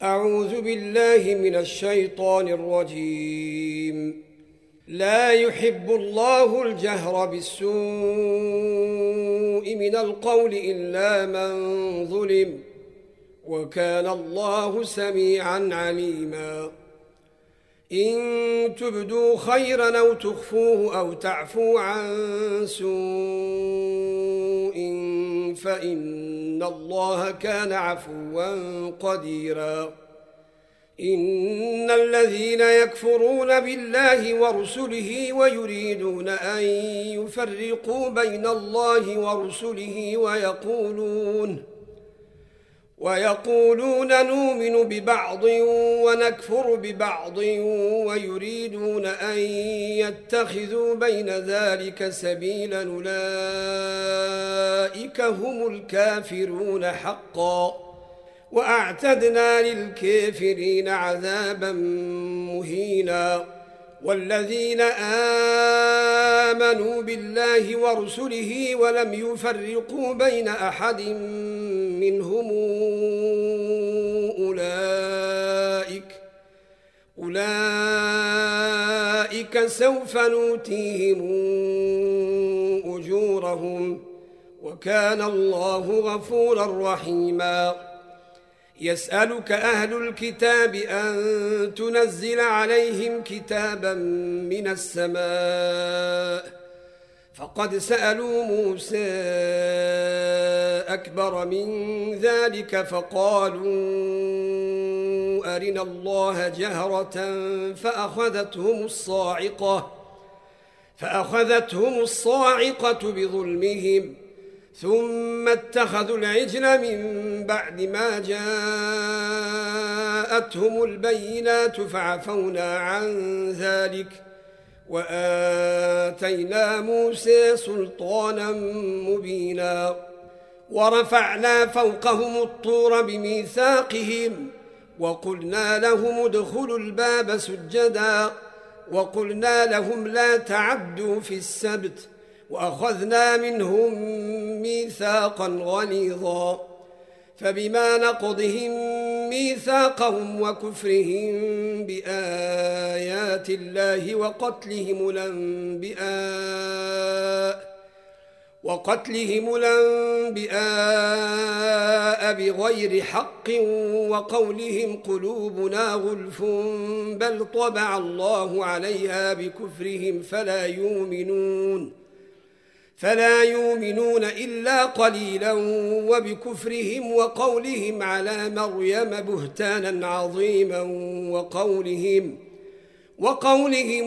أعوذ بالله من الشيطان الرجيم. لا يحب الله الجهر بالسوء من القول إلا من ظلم، وكان الله سميعا عليما. إن تبدوا خيرا أو تخفوه أو تعفوا عن سوء فإن الله كان عفوا قديرا. إن الذين يكفرون بالله ورسله ويريدون أن يفرقوا بين الله ورسله ويقولون نؤمن ببعض ونكفر ببعض ويريدون أن يتخذوا بين ذلك سبيلا، أولئك هم الكافرون حقا، وأعتدنا للكافرين عذابا مهينا. والذين آمنوا بالله ورسله ولم يفرقوا بين أحد منهم أولئك سوف نؤتيهم أجورهم، وكان الله غفورا رحيما. يسألك أهل الكتاب أن تنزل عليهم كتابا من السماء، فقد سألوا موسى أكبر من ذلك فقالوا أرنا الله جهرة فأخذتهم الصاعقة بظلمهم، ثم اتخذوا العجل من بعد ما جاءتهم البينات فعفونا عن ذلك، وآتينا موسى سلطانا مبينا. ورفعنا فوقهم الطور بميثاقهم، وقلنا لهم ادخلوا الباب سجدا، وقلنا لهم لا تعدوا في السبت، وأخذنا منهم ميثاقا غليظا. فبما نقضهم ميثاقهم وكفرهم بآيات الله وقتلهم الأنبياء بغير حق وقولهم قلوبنا غلف بل طبع الله عليها بكفرهم فلا يؤمنون إلا قليلا، وبكفرهم وقولهم على مريم بهتانا عظيما، وقولهم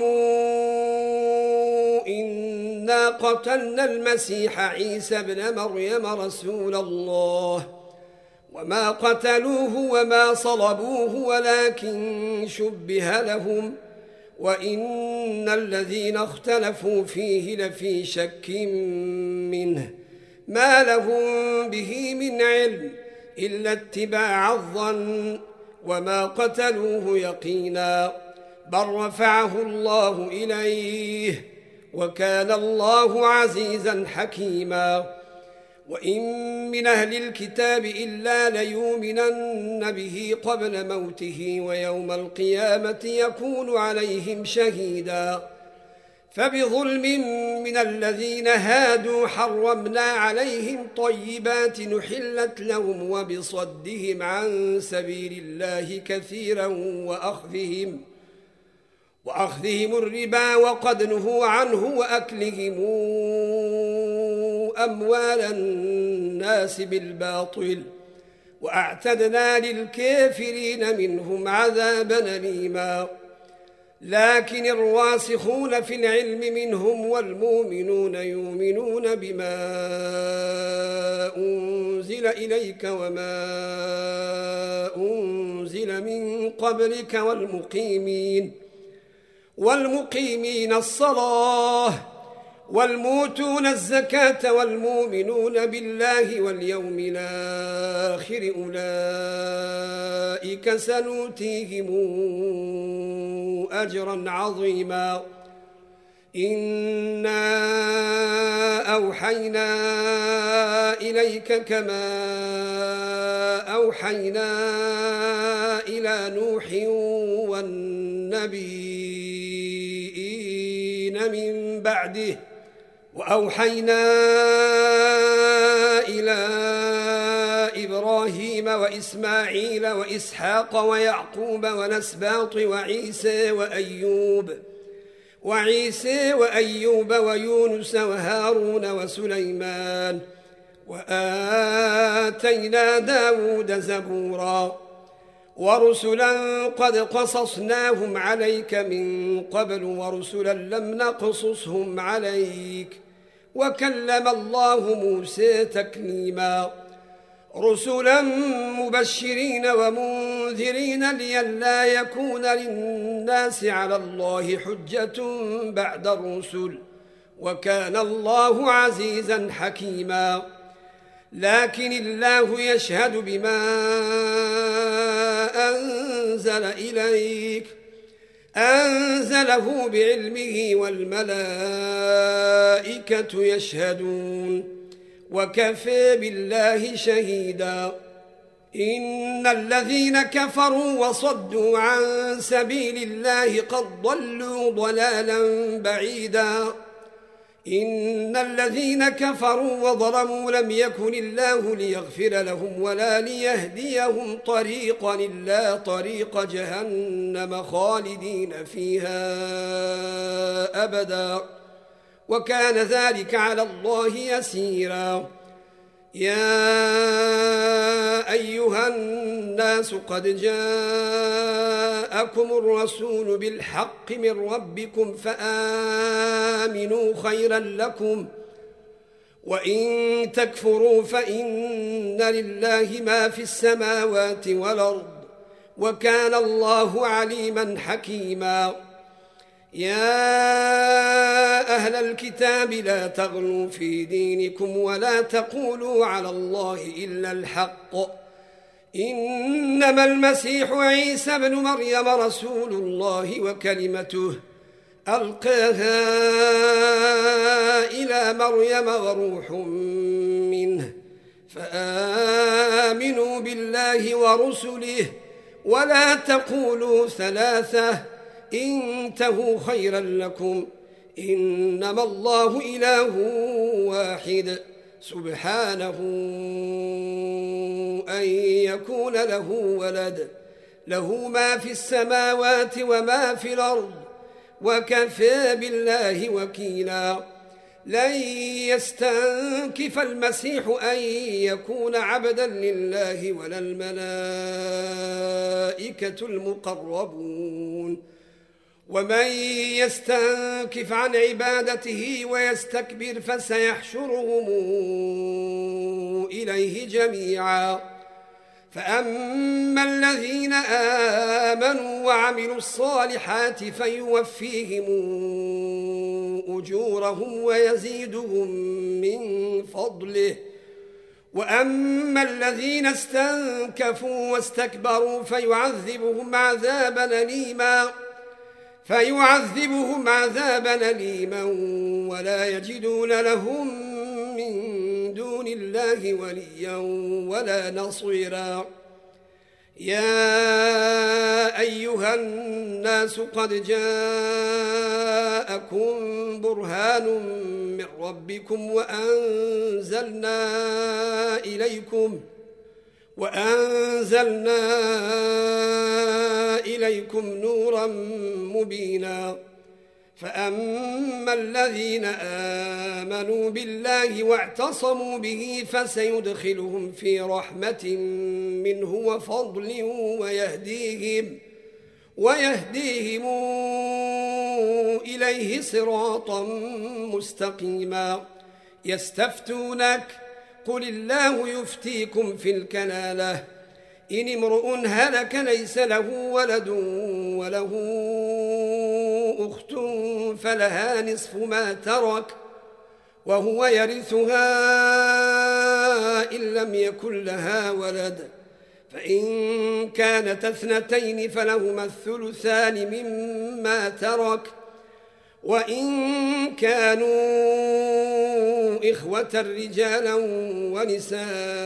إنا قتلنا المسيح عيسى ابن مريم رسول الله، وما قتلوه وما صلبوه ولكن شبه لهم، وإن الذين اختلفوا فيه لفي شك منه، ما لهم به من علم إلا اتباع الظن، وما قتلوه يقينا، بل رفعه الله إليه، وكان الله عزيزا حكيما. وإن من أهل الكتاب إلا ليؤمنن به قبل موته، ويوم القيامة يكون عليهم شهيدا. فبظلم من الذين هادوا حرمنا عليهم طيبات نحلت لهم، وبصدهم عن سبيل الله كثيرا، وأخذهم الربا وقد نهوا عنه، وأكلهم أموال الناس بالباطل، وأعتدنا للكافرين منهم عذابا أليما. لكن الراسخون في العلم منهم والمؤمنون يؤمنون بما أنزل إليك وما أنزل من قبلك والمقيمين الصلاة والموتون الزكاة والمؤمنون بالله واليوم الآخر، أولئك سنؤتيهم أجرا عظيما. إنا أوحينا إليك كما أوحينا إلى نوح والنبيين من بعده وأوحينا إلى إبراهيم وإسماعيل وإسحاق ويعقوب والأسباط وعيسى وأيوب ويونس وهارون وسليمان وآتينا داود زبورا ورسلا قد قصصناهم عليك من قبل ورسلا لم نقصصهم عليك وكلم الله موسى تكليما رسلا مبشرين ومنذرين لئلا يكون للناس على الله حجة بعد الرسل وكان الله عزيزا حكيما لكن الله يشهد بما أنزل إليك أنزله بعلمه والملائكة يشهدون وكفى بالله شهيدا إن الذين كفروا وصدوا عن سبيل الله قد ضلوا ضلالا بعيدا إن الذين كفروا وظلموا لم يكن الله ليغفر لهم ولا ليهديهم طريقا إلا طريق جهنم خالدين فيها أبدا وكان ذلك على الله يسيرا يا أيها الناس قد جاءكم الرسول بالحق من ربكم فآمنوا خيرا لكم وإن تكفروا فإن لله ما في السماوات والأرض وكان الله عليما حكيما يا أهل الكتاب لا تغلوا في دينكم ولا تقولوا على الله إلا الحق إنما المسيح عيسى بن مريم رسول الله وكلمته ألقاها إلى مريم وروح منه فآمنوا بالله ورسله ولا تقولوا ثلاثة انتهوا خيرا لكم إنما الله إله واحد سبحانه أن يكون له ولد له ما في السماوات وما في الأرض وكفى بالله وكيلا لن يستنكف المسيح أن يكون عبدا لله ولا الملائكة المقربون ومن يستنكف عن عبادته ويستكبر فسيحشرهم إليه جميعا فأما الذين آمنوا وعملوا الصالحات فيوفيهم أجورهم ويزيدهم من فضله وأما الذين استنكفوا واستكبروا فيعذبهم عذابا أليما ولا يجدون لهم من دون الله وليا ولا نصيرا يا أيها الناس قد جاءكم برهان من ربكم وأنزلنا إليكم نورا مبينا فأما الذين آمنوا بالله واعتصموا به فسيدخلهم في رحمة منه وفضل ويهديهم إليه صراطا مستقيما يستفتونك قل الله يفتيكم في الكلالة إن امرؤ هلك ليس له ولد وله أخت فلها نصف ما ترك وهو يرثها إن لم يكن لها ولد فإن كانت اثنتين فلهما الثلثان مما ترك وإن كانوا إخوة رجالا ونساء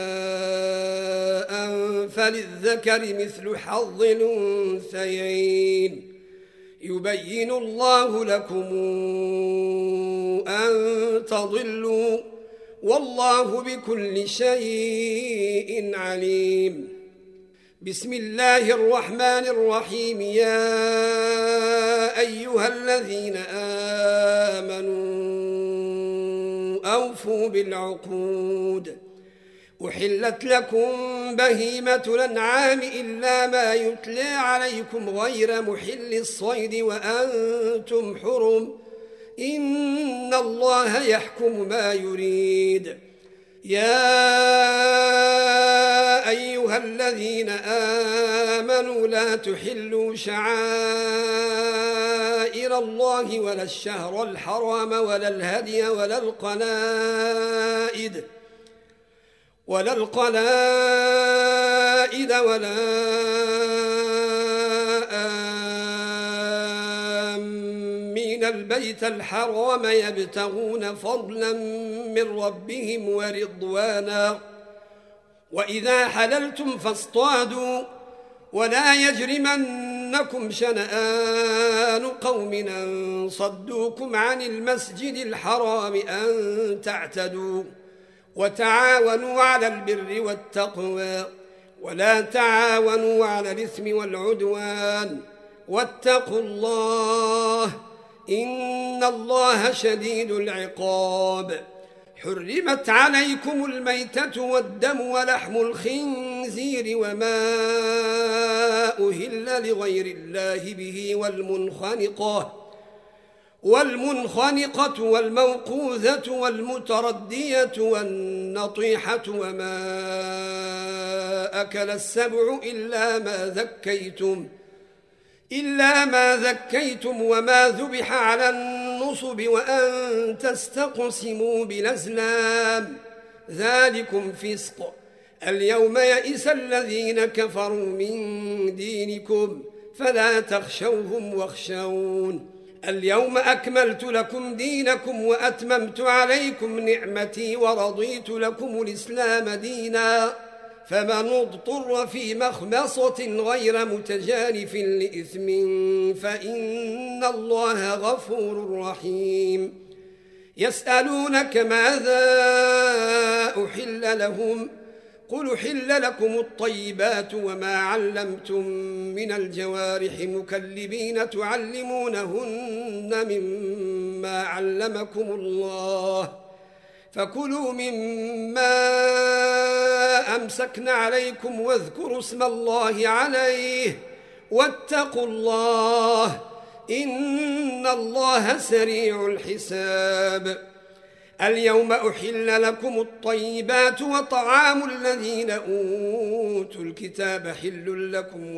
فللذكر مثل حظ الأنثيين يبين الله لكم أن تضلوا والله بكل شيء عليم. بسم الله الرحمن الرحيم. يا أيها الذين آمنوا أوفوا بالعقود. أحلت لكم بهيمة الأنعام إلا ما يتلى عليكم غير محل الصيد وأنتم حرم إن الله يحكم ما يريد. يا أيها الذين آمنوا لا تحلوا شعائر الله ولا الشهر الحرام ولا الهدي ولا القلائد ولا آمين البيت الحرام يبتغون فضلا من ربهم ورضوانا وإذا حللتم فاصطادوا ولا يجرمنكم شنآن قوم أن صدوكم عن المسجد الحرام أن تعتدوا وتعاونوا على البر والتقوى ولا تعاونوا على الإثم والعدوان واتقوا الله إن الله شديد العقاب. حرمت عليكم الميتة والدم ولحم الخنزير وما أهل لغير الله به والمنخنقة والموقوذة والمتردية والنطيحة وما أكل السبع إلا ما ذكيتم وما ذبح على النصب وأن تستقسموا بالأزلام ذلكم فسق. اليوم يئس الذين كفروا من دينكم فلا تخشوهم واخشون. اليوم أكملت لكم دينكم وأتممت عليكم نعمتي ورضيت لكم الإسلام دينا فمن اضطر في مخمصة غير متجانف لإثم فإن الله غفور رحيم. يسألونك ماذا أحل لهم قل أحل لكم الطيبات وما علمتم من الجوارح مكلبين تعلمونهن مما علمكم الله فكلوا مما أمسكن عليكم واذكروا اسم الله عليه واتقوا الله إن الله سريع الحساب. اليوم أحل لكم الطيبات وطعام الذين أوتوا الكتاب حل لكم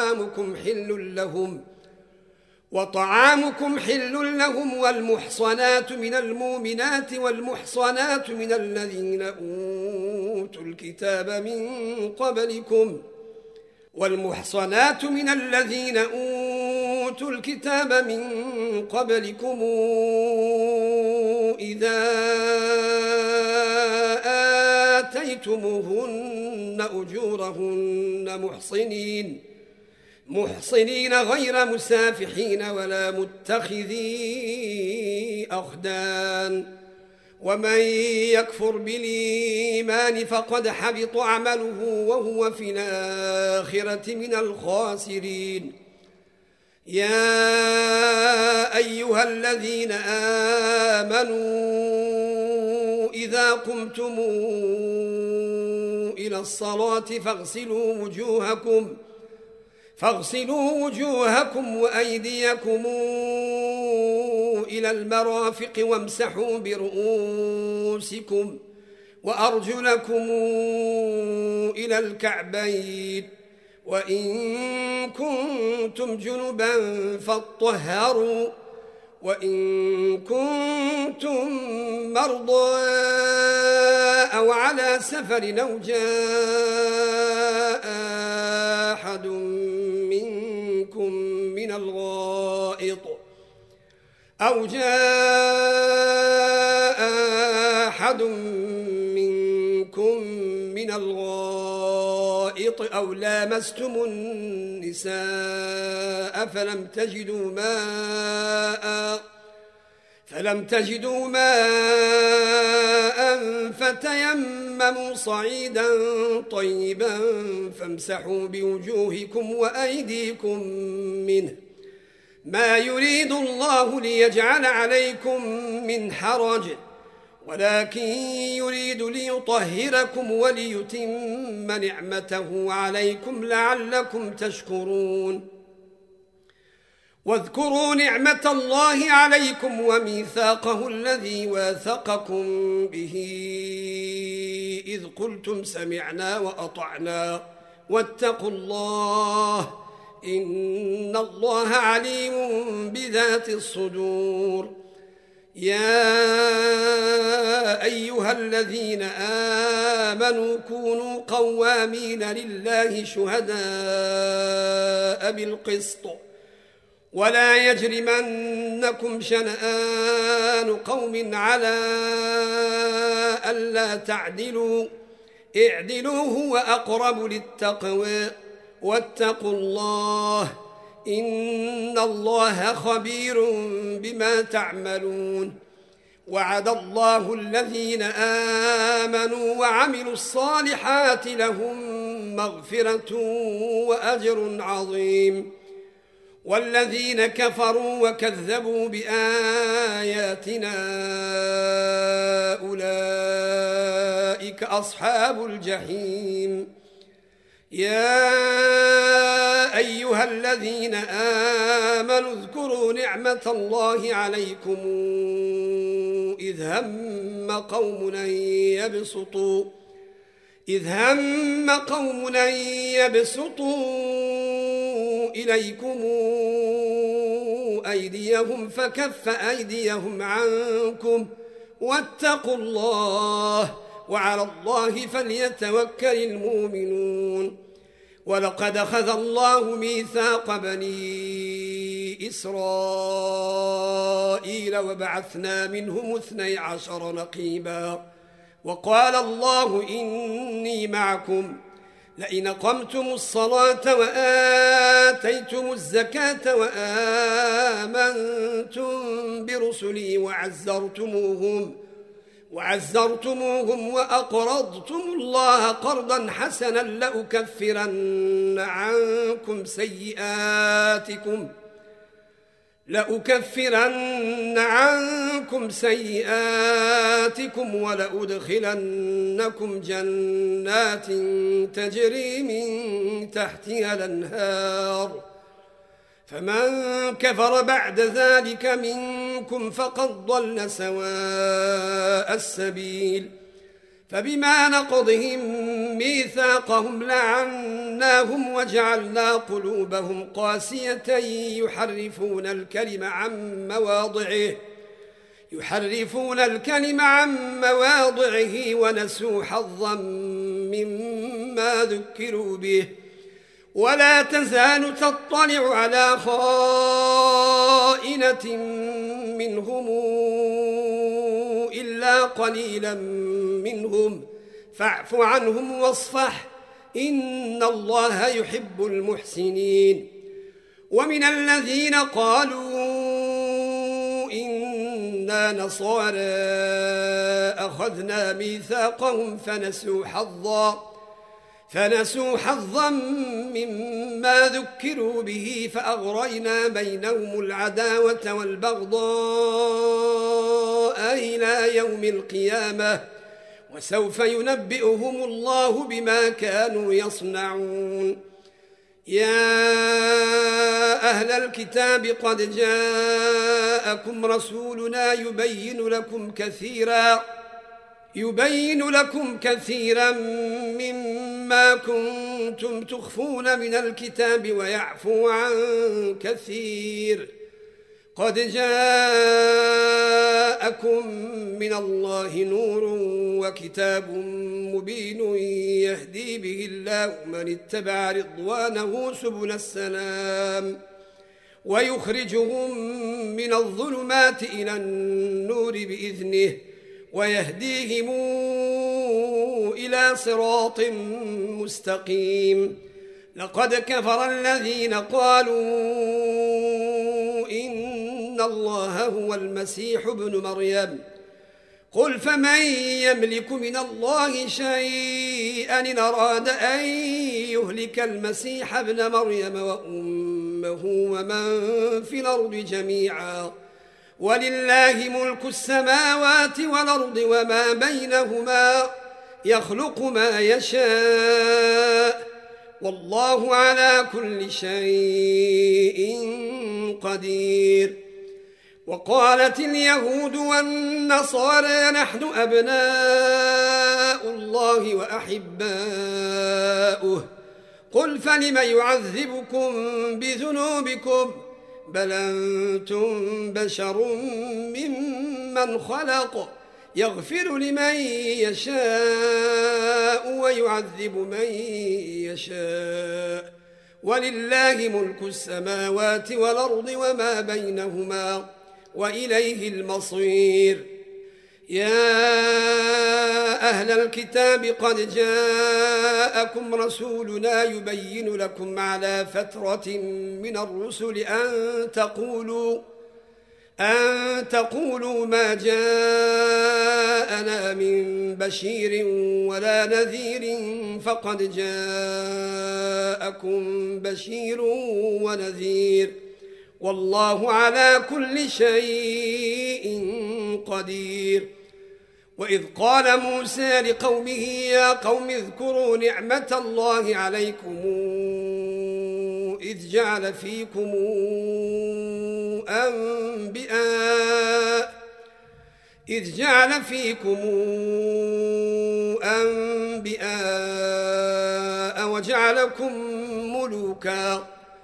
وطعامكم حل لهم والمحصنات من المؤمنات والمحصنات من الذين أوتوا الكتاب من قبلكم إذا آتيتموهن أجورهن محصنين غير مسافحين ولا متخذي أخدان ومن يكفر بالإيمان فقد حبط عمله وهو في الآخرة من الخاسرين. يا أيها الذين آمنوا إذا قمتم إلى الصلاة فاغسلوا وجوهكم وأيديكم إلى المرافق وامسحوا برؤوسكم وأرجلكم إلى الكعبين وإن كنتم جنبا فاطهروا وإن كنتم مرضى أو على سفر أو جاء أحد منكم من الغائط أو جاء أحد منكم من الغائط أو لامستم النساء فلم تجدوا ماء فتيمموا صعيدا طيبا فامسحوا بوجوهكم وأيديكم منه ما يريد الله ليجعل عليكم من حرج ولكن يريد ليطهركم وليتم نعمته عليكم لعلكم تشكرون واذكروا نعمة الله عليكم وميثاقه الذي واثقكم به إذ قلتم سمعنا وأطعنا واتقوا الله إن الله عليم بذات الصدور يا أيها الذين آمنوا كونوا قوامين لله شهداء بالقسط ولا يجرمنكم شنآن قوم على ألا تعدلوا اعدلوا هو أقرب للتقوى واتقوا الله إن الله خبير بما تعملون وعد الله الذين آمنوا وعملوا الصالحات لهم مغفرة وأجر عظيم والذين كفروا وكذبوا بآياتنا أولئك أصحاب الجحيم يا أيها الذين آمنوا اذكروا نعمة الله عليكم إذ هم قوم أن يبسطوا إليكم أيديهم فكف أيديهم عنكم واتقوا الله وعلى الله فليتوكل المؤمنون ولقد أخذ الله ميثاق بني إسرائيل وبعثنا منهم 12 نقيبا وقال الله إني معكم لئن أقمتم الصلاة وآتيتم الزكاة وآمنتم برسلي وعزرتموهم وأقرضتم الله قرضا حسنا لأكفرن عنكم سيئاتكم ولأدخلنكم جنات تجري من تحتها الأنهار فمن كفر بعد ذلك منكم فقد ضل سواء السبيل فبما نقضهم ميثاقهم لعناهم وجعلنا قلوبهم قاسية يحرفون الكلم عن مواضعه ونسوا حظا مما ذكروا به ولا تزال تطلع على خائنة منهم إلا قليلا منهم فاعف عنهم واصفح إن الله يحب المحسنين ومن الذين قالوا إنا نصارى أخذنا ميثاقهم فنسوا حظا مما ذكروا به فأغرينا بينهم العداوة والبغضاء إلى يوم القيامة وسوف ينبئهم الله بما كانوا يصنعون يا أهل الكتاب قد جاءكم رسولنا يبين لكم كثيرا مما كنتم تخفون من الكتاب ويعفو عن كثير قد جاءكم من الله نور وكتاب مبين يهدي به الله من اتبع رضوانه سبل السلام ويخرجهم من الظلمات إلى النور بإذنه ويهديهم إلى صراط مستقيم. لقد كفر الذين قالوا إن الله هو المسيح ابن مريم قل فمن يملك من الله شيئا إن أراد أن يهلك المسيح ابن مريم وأمه ومن في الأرض جميعا ولله ملك السماوات والأرض وما بينهما يخلق ما يشاء والله على كل شيء قدير. وقالت اليهود والنصارى نحن أبناء الله وأحباؤه قل فلم يعذبكم بذنوبكم بل أنتم بشر ممن خلق يغفر لمن يشاء ويعذب من يشاء ولله ملك السماوات والأرض وما بينهما وإليه المصير. يا أهل الكتاب قد جاءكم رسولنا يبين لكم على فترة من الرسل أن تقولوا ما جاءنا من بشير ولا نذير فقد جاءكم بشير ونذير والله على كل شيء قدير. وإذ قال موسى لقومه يا قوم اذكروا نعمة الله عليكم إذ جعل فيكم أنبياء وجعلكم ملوكا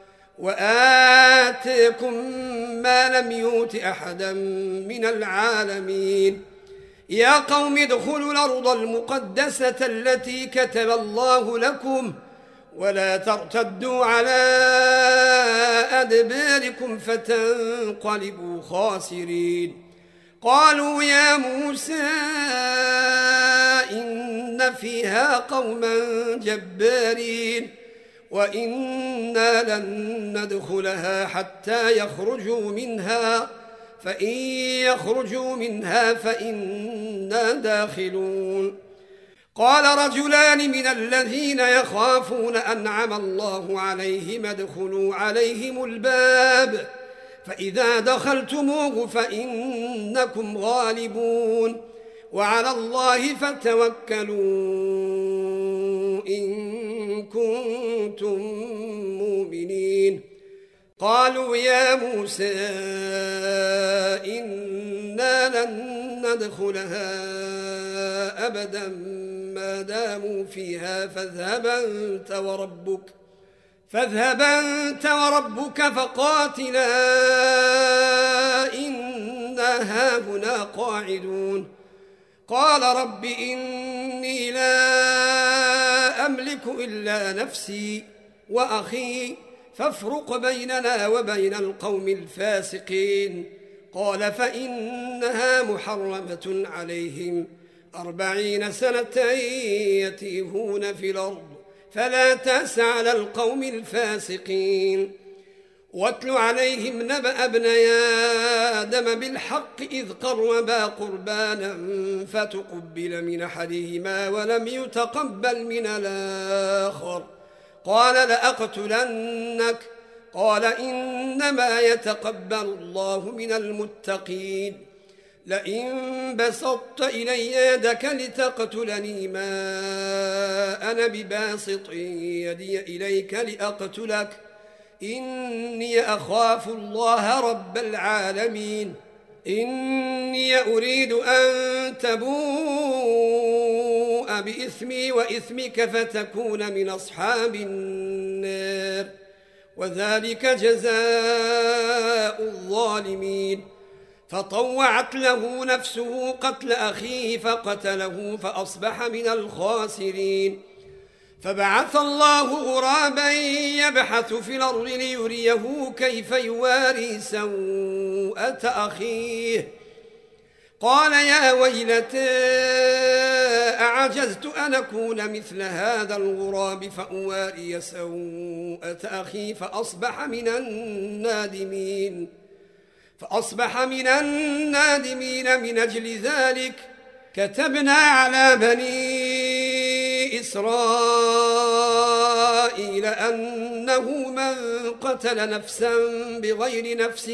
وآتيكم ما لم يؤت أحدا من العالمين. يا قوم ادخلوا الأرض المقدسة التي كتب الله لكم ولا ترتدوا على أدباركم فتنقلبوا خاسرين. قالوا يا موسى إن فيها قوما جبارين وإنا لن ندخلها حتى يخرجوا منها فإن يخرجوا منها فإنا داخلون. قال رجلان من الذين يخافون أنعم الله عليهم ادخلوا عليهم الباب فإذا دخلتموه فإنكم غالبون وعلى الله فتوكلوا إن كنتم مؤمنين. قالوا يا موسى إنا لن ندخلها أبدا ما داموا فيها فاذهب أنت وربك فقاتلا إنا هاهنا قاعدون. قال رب إني لا أملك إلا نفسي وأخي فافرق بيننا وبين القوم الفاسقين. قال فإنها محرمة عليهم 40 سنة يتيهون في الأرض فلا تأس على القوم الفاسقين. واتل عليهم نبأ ابني آدم بالحق إذ قربا قربانا فتقبل من أحدهما ولم يتقبل من الآخر قال لأقتلنك قال إنما يتقبل الله من المتقين. لئن بسطت إلي يدك لتقتلني ما أنا بباسط يدي إليك لأقتلك إني أخاف الله رب العالمين. إني أريد أن تبوء بإثمي وإثمك فتكون من أصحاب النار وذلك جزاء الظالمين. فطوعت له نفسه قتل أخيه فقتله فأصبح من الخاسرين. فبعث الله غرابا يبحث في الأرض ليريه كيف يواري سوءة أخيه قال يا ويلتى أعجزت أن أكون مثل هذا الغراب فأواري سوءة أخي فأصبح من النادمين من أجل ذلك كتبنا على بني إسرائيل أنه من قتل نفسا بغير نفس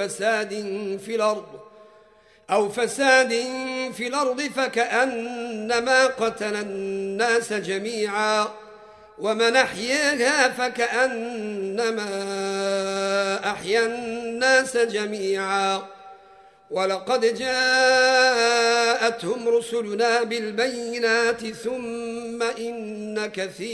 أو فساد في الأرض فكأنما قتل الناس جميعا ومن أحياها فكأنما أحيا الناس جميعا ولقد جاءتهم رسلنا بالبينات ثم إن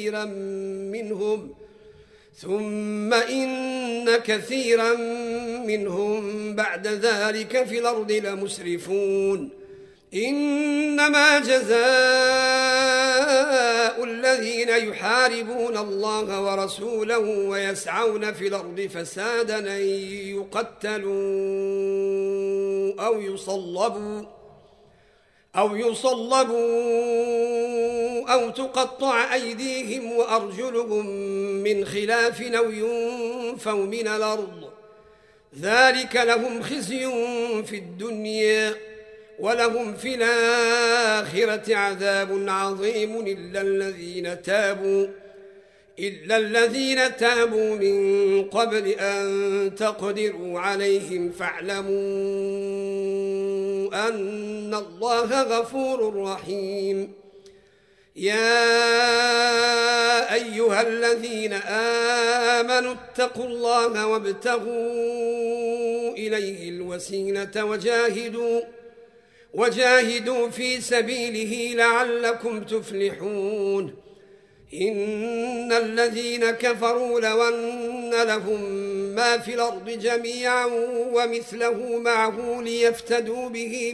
كثيرا منهم بعد ذلك في الأرض لمسرفون إنما جزاء الذين يحاربون الله ورسوله ويسعون في الأرض فسادا أن يقتلوا أو يصلبوا أو تقطع أيديهم وأرجلهم من خلاف أو ينفوا من الأرض ذلك لهم خزي في الدنيا ولهم في الآخرة عذاب عظيم إلا الذين تابوا من قبل أن تقدروا عليهم فاعلموا أن الله غفور رحيم يا أيها الذين آمنوا اتقوا الله وابتغوا إليه الوسيلة وجاهدوا في سبيله لعلكم تفلحون إن الذين كفروا لو أن لهم ما في الأرض جميعا ومثله معه ليفتدوا به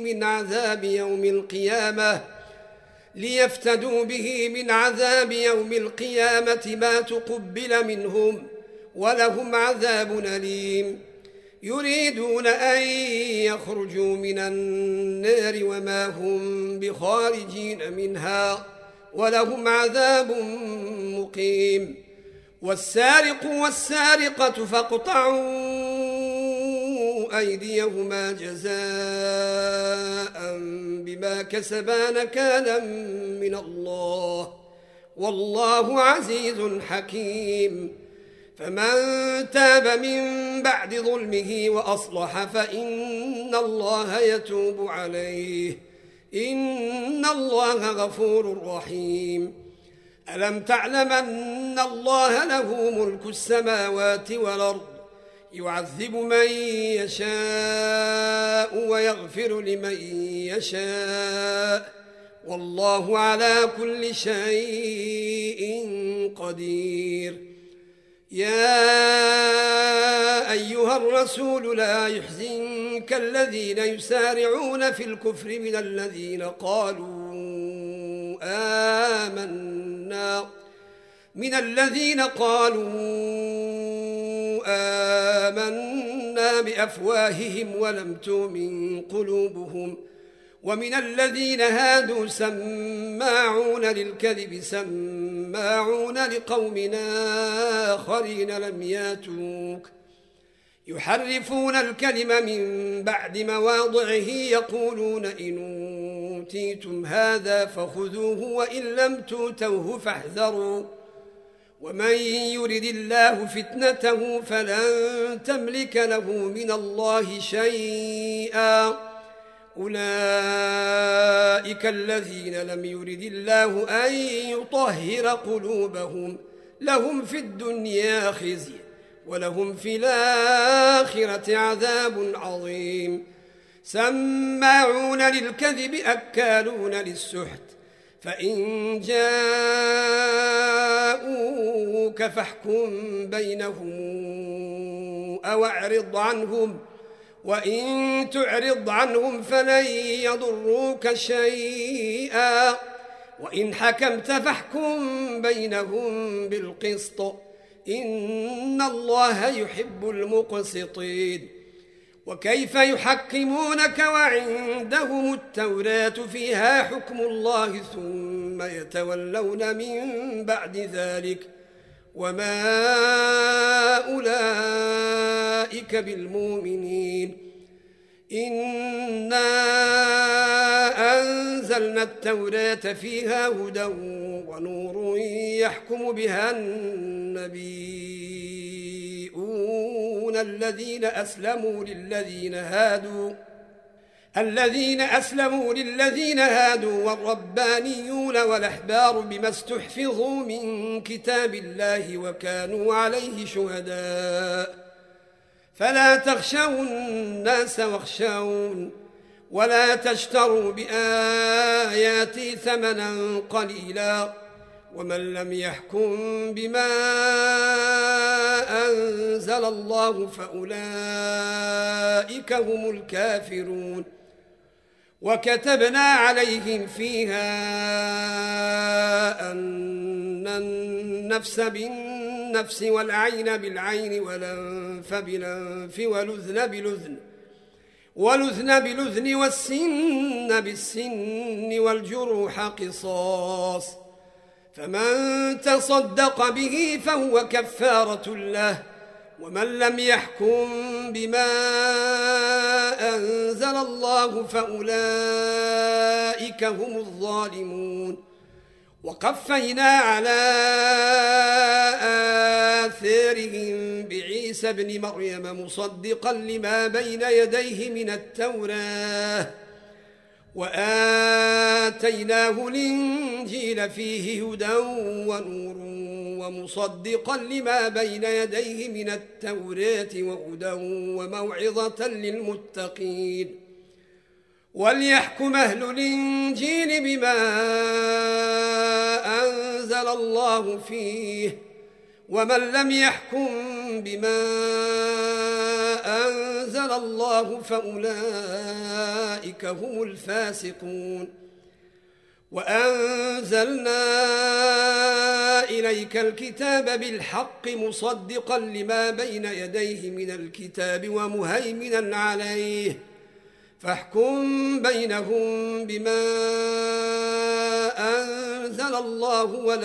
من عذاب يوم القيامة ما تقبل منهم ولهم عذاب أليم يريدون أن يخرجوا من النار وما هم بخارجين منها ولهم عذاب مقيم والسارق والسارقة فاقطعوا أيديهما جزاء بما كسبا نكالا من الله والله عزيز حكيم فمن تاب من بعد ظلمه وأصلح فإن الله يتوب عليه إن الله غفور رحيم ألم تعلم أن الله له ملك السماوات والأرض يعذب من يشاء ويغفر لمن يشاء والله على كل شيء قدير يا أيها الرسول لا يحزنك الذين يسارعون في الكفر من الذين قالوا آمنا بأفواههم ولم تؤمن قلوبهم ومن الذين هادوا سماعون للكذب سماعون لقوم آخرين لم ياتوك يحرفون الكلم من بعد مواضعه يقولون إن أوتيتم هذا فخذوه وإن لم تؤتوه فاحذروا ومن يرد الله فتنته فلن تملك له من الله شيئا أولئك الذين لم يرد الله أن يطهر قلوبهم لهم في الدنيا خزي ولهم في الآخرة عذاب عظيم سماعون للكذب أكالون للسحت فإن جاءوك فاحكم بينهم أو أعرض عنهم وإن تعرض عنهم فلن يضروك شيئا وإن حكمت فاحكم بينهم بالقسط إن الله يحب المقسطين. وكيف يحكمونك وعندهم التوراة فيها حكم الله ثم يتولون من بعد ذلك وما أولئك بالمؤمنين. إنا أنزلنا التوراة فيها هدى ونور يحكم بها النبيون الذين أسلموا للذين هادوا والربانيون والأحبار بما استحفظوا من كتاب الله وكانوا عليه شهداء. فلا تخشوا الناس واخشون ولا تشتروا بآياتي ثمنا قليلا ومن لم يحكم بما أنزل الله فأولئك هم الكافرون. وكتبنا عليهم فيها أن النفس بالنفس والعين بالعين والأنف بالأنف والأذن بالأذن والسن بالسن والجروح قصاص، فمن تصدق به فهو كفارة له. ومن لم يحكم بما أنزل الله فأولئك هم الظالمون. وقفينا على آثارهم بعيسى ابن مريم مصدقا لما بين يديه من التوراة وآتيناه الإنجيل فيه هدى ونور ومصدقا لما بين يديه من التوراة وهدى وموعظة للمتقين. وليحكم أهل الإنجيل بما أنزل الله فيه ومن لم يحكم بما أنزل الله فأولئك هم الفاسقون. وأنزلنا إليك الكتاب بالحق مصدقا لما بين يديه من الكتاب ومهيمنا عليه فاحكم بينهم بما أنزل الله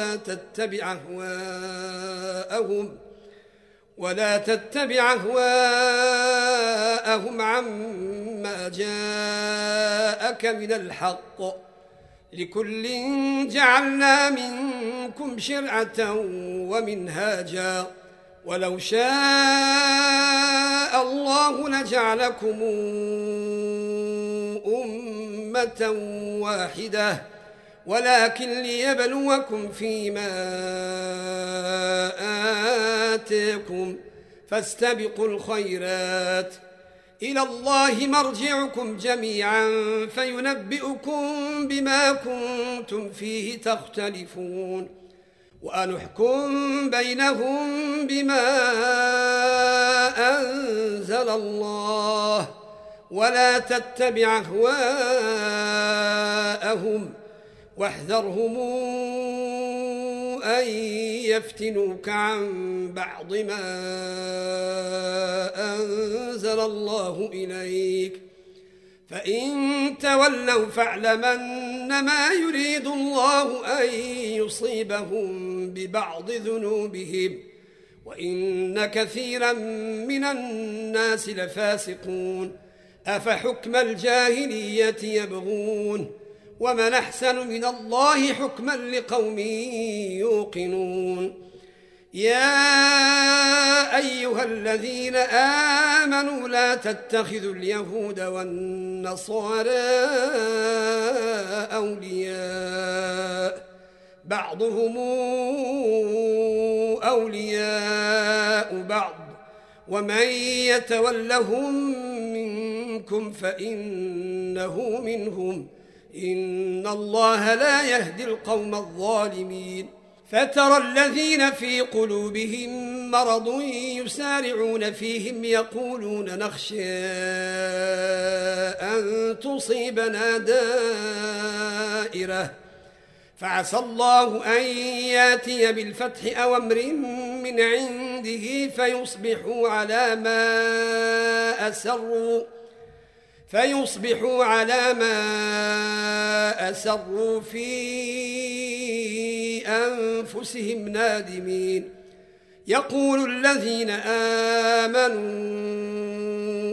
ولا تتبع أهواءهم عما جاءك من الحق. لكل جعلنا منكم شرعة ومنهاجا ولو شاء الله لجعلكم أمة واحدة ولكن ليبلوكم فيما آتاكم فاستبقوا الخيرات إلى الله مرجعكم جميعا فينبئكم بما كنتم فيه تختلفون. وأن احكم بينهم بما أنزل الله ولا تتبع أهواءهم واحذرهم أن يفتنوك عن بعض ما أنزل الله إليك فإن تولوا فاعلم أنما يريد الله أن يصيبهم ببعض ذنوبهم وإن كثيرا من الناس لفاسقون. أفحكم الجاهلية يبغون ومن أحسن من الله حكما لقوم يوقنون. يا أيها الذين آمنوا لا تتخذوا اليهود والنصارى أولياء بعضهم أولياء بعض ومن يتولهم منكم فإنه منهم إن الله لا يهدي القوم الظالمين. فترى الذين في قلوبهم مرض يسارعون فيهم يقولون نخشى أن تصيبنا دائرة فعسى الله أن ياتي بالفتح أو أمر من عنده فيصبحوا على ما أسروا في أنفسهم نادمين. يقول الذين آمنوا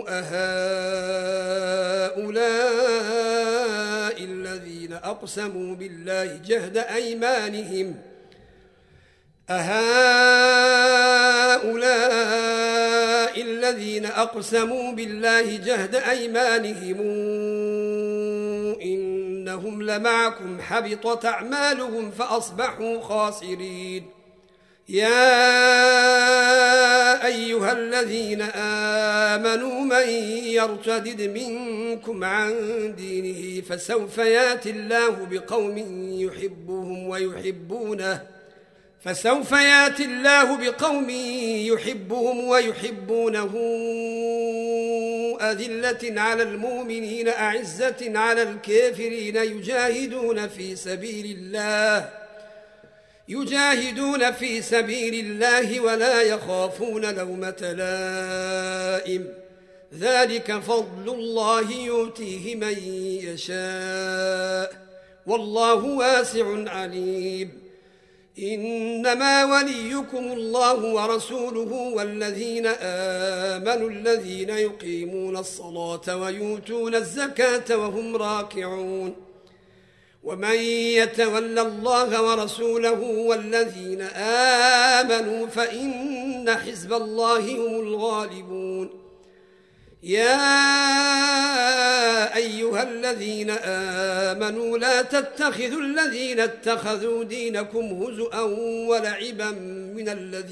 أهؤلاء الذين أقسموا بالله جهد أيمانهم إنهم لمعكم حبطت أعمالهم فأصبحوا خاسرين. يا أيها الذين آمنوا من يرتد منكم عن دينه فسوف ياتي الله بقوم يحبهم ويحبونه أذلة على المؤمنين أعزة على الكافرين يجاهدون في سبيل الله ولا يخافون لومة لائم. ذلك فضل الله يؤتيه من يشاء والله واسع عليم. إنما وليكم الله ورسوله والذين آمنوا الذين يقيمون الصلاة ويؤتون الزكاة وهم راكعون. ومن يتول الله ورسوله والذين آمنوا فإن حزب الله هم الغالبون. يا أيها الذين آمنوا لا تتخذوا الذين اتخذوا دينكم هزؤا ولعبا من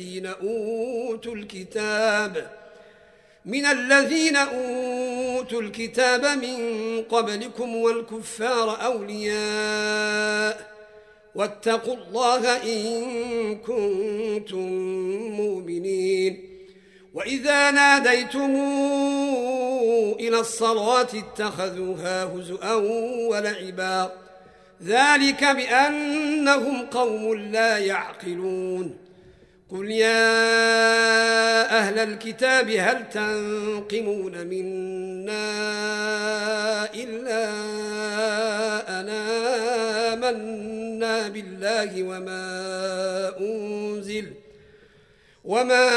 الذين أوتوا الكتاب من قبلكم والكفار أولياء واتقوا الله إن كنتم مؤمنين. وإذا ناديتم إلى الصلاة اتخذوها هزؤا ولعبا ذلك بأنهم قوم لا يعقلون. قل يا أهل الكتاب هل تنقمون منا إلا أن آمنا بالله وما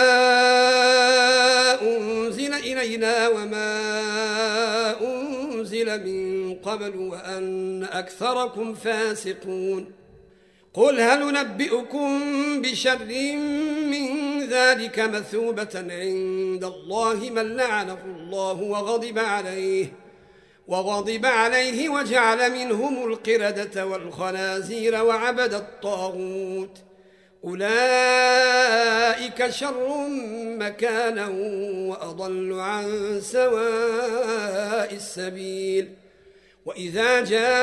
أنزل إلينا وما أنزل من قبل وأن أكثركم فاسقون. قل هل ننبئكم بشر من ذلك مثوبة عند الله من لعنه الله وغضب عليه وجعل منهم القردة والخنازير وعبد الطاغوت أولئك شر مكانا وأضل عن سواء السبيل. وإذا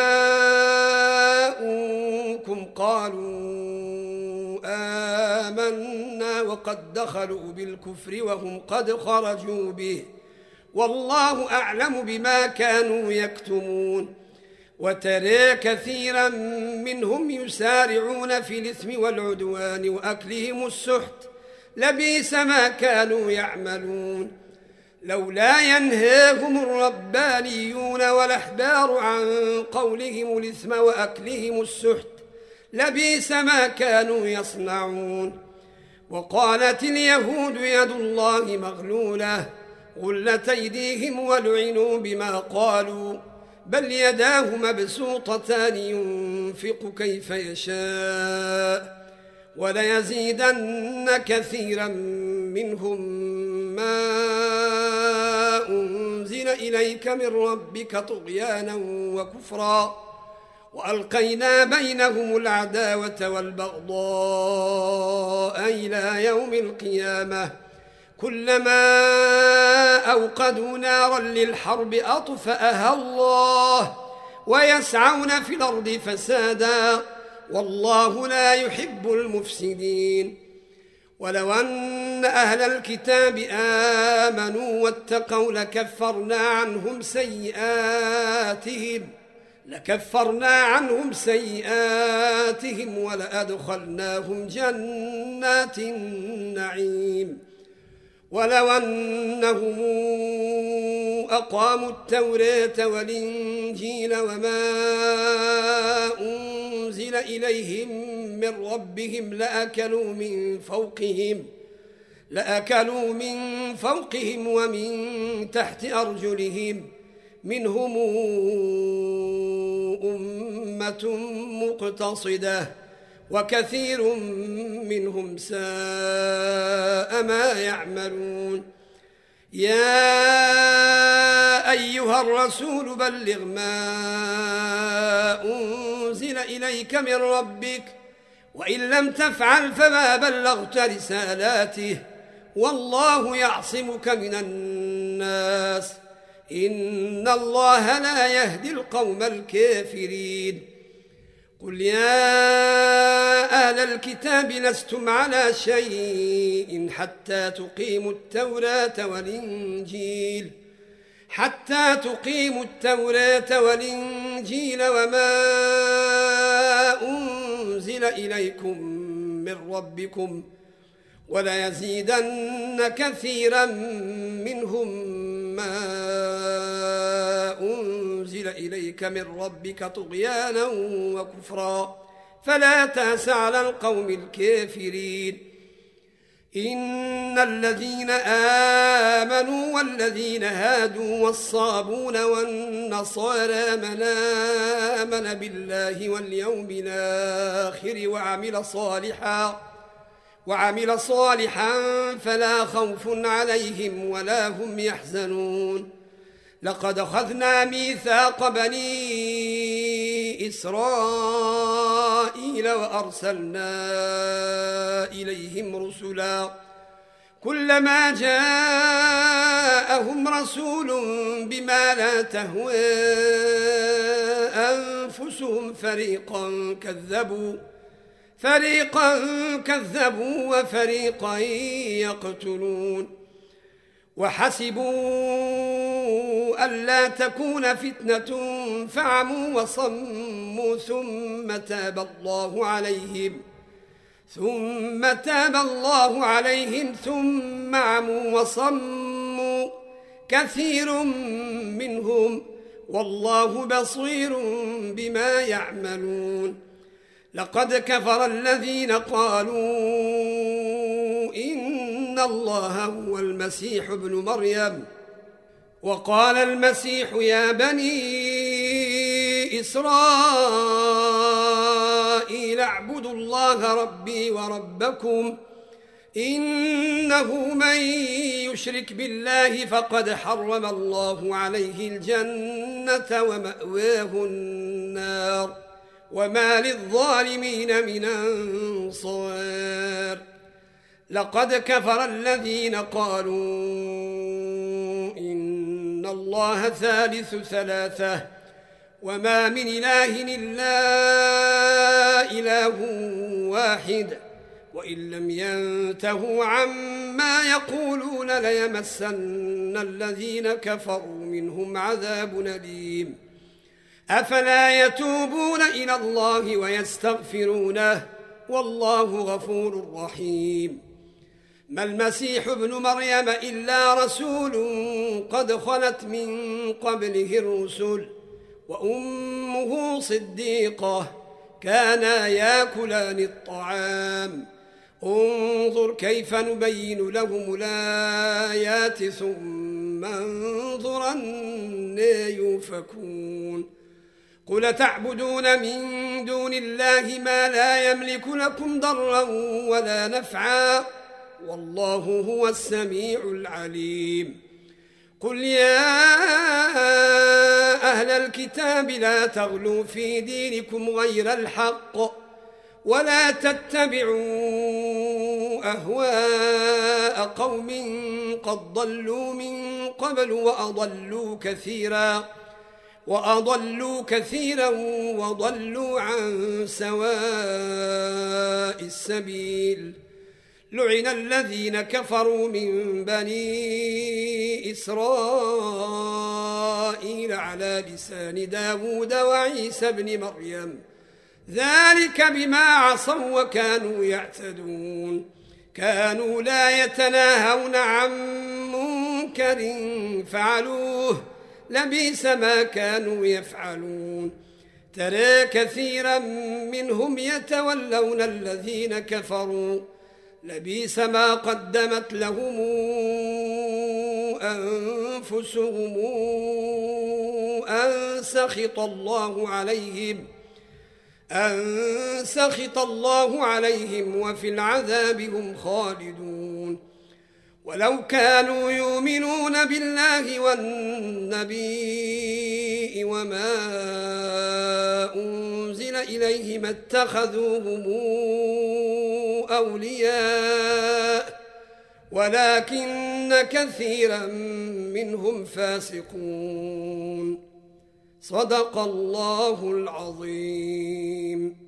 جاءوكم قالوا آمنا وقد دخلوا بالكفر وهم قد خرجوا به والله أعلم بما كانوا يكتمون. وترى كثيرا منهم يسارعون في الإثم والعدوان وأكلهم السحت لبئس ما كانوا يعملون. لولا ينهاهم الربانيون والأحبار عن قولهم الإثم وأكلهم السحت لبئس ما كانوا يصنعون. وقالت اليهود يد الله مغلولة غلت أيديهم ولعنوا بما قالوا بل يداه مبسوطتان ينفق كيف يشاء وليزيدن كثيرا منهم ما أنزل إليك من ربك طغيانا وكفرا وألقينا بينهم العداوة والبغضاء إلى يوم القيامة كلما أوقدوا نارا للحرب أطفأها الله ويسعون في الأرض فسادا والله لا يحب المفسدين. ولو أن أهل الكتاب آمنوا واتقوا لكفرنا عنهم لكفرنا عنهم سيئاتهم ولأدخلناهم جنات النعيم ولو أنهم أقاموا التوراة والإنجيل وما أنزل إليهم من ربهم لأكلوا من فوقهم ومن تحت أرجلهم منهم أمة مقتصدة وكثير منهم ساء ما يعملون يا أيها الرسول بلغ ما أنزل إليك من ربك وإن لم تفعل فما بلغت رسالاته والله يعصمك من الناس إن الله لا يهدي القوم الكافرين قل يا أهل الكتاب لستم على شيء حتى تقيموا التوراة والإنجيل وما أنزل إليكم من ربكم وليزيدن كثيرا منهم ما أنزل إليك من ربك طغيانا وكفرا فلا تأس على القوم الكافرين إن الذين آمنوا والذين هادوا والصابون والنصارى من آمن بالله واليوم الآخر وعمل صالحا فلا خوف عليهم ولا هم يحزنون لقد أخذنا ميثاق بني إسرائيل وأرسلنا إليهم رسلا كلما جاءهم رسول بما لا تهوى أنفسهم فريقا كذبوا وفريقا يقتلون وحسبوا ألا تكون فتنة فعموا وصموا ثم تاب الله عليهم ثم عموا وصموا كثير منهم والله بصير بما يعملون لقد كفر الذين قالوا إن الله هو المسيح ابن مريم وقال المسيح يا بني إسرائيل اعبدوا الله ربي وربكم إنه من يشرك بالله فقد حرم الله عليه الجنة ومأواه النار وما للظالمين من أنصار لقد كفر الذين قالوا إن الله ثالث ثلاثة وما من إله إلا إله واحد وإن لم ينتهوا عما يقولون ليمسن الذين كفروا منهم عذاب أليم أفلا يتوبون إلى الله ويستغفرونه والله غفور رحيم ما المسيح ابن مريم إلا رسول قد خلت من قبله الرسل وأمه صديقة كانا يأكلان الطعام انظر كيف نبين لهم الآيات ثم انظر أنى يؤفكون قل تعبدون من دون الله ما لا يملك لكم ضرا ولا نفعا والله هو السميع العليم قل يا أهل الكتاب لا تغلوا في دينكم غير الحق ولا تتبعوا أهواء قوم قد ضلوا من قبل وأضلوا كثيرا وضلوا عن سواء السبيل لعن الذين كفروا من بني إسرائيل على لسان داود وعيسى بن مريم ذلك بما عصوا وكانوا يعتدون كانوا لا يتناهون عن منكر فعلوه لبئس ما كانوا يفعلون ترى كثيرا منهم يتولون الذين كفروا لبئس ما قدمت لهم أنفسهم أن سخط الله عليهم وفي العذاب هم خالدون ولو كانوا يؤمنون بالله والنبي وما أنزل إليه ما اتخذوهم أولياء ولكن كثيرا منهم فاسقون صدق الله العظيم.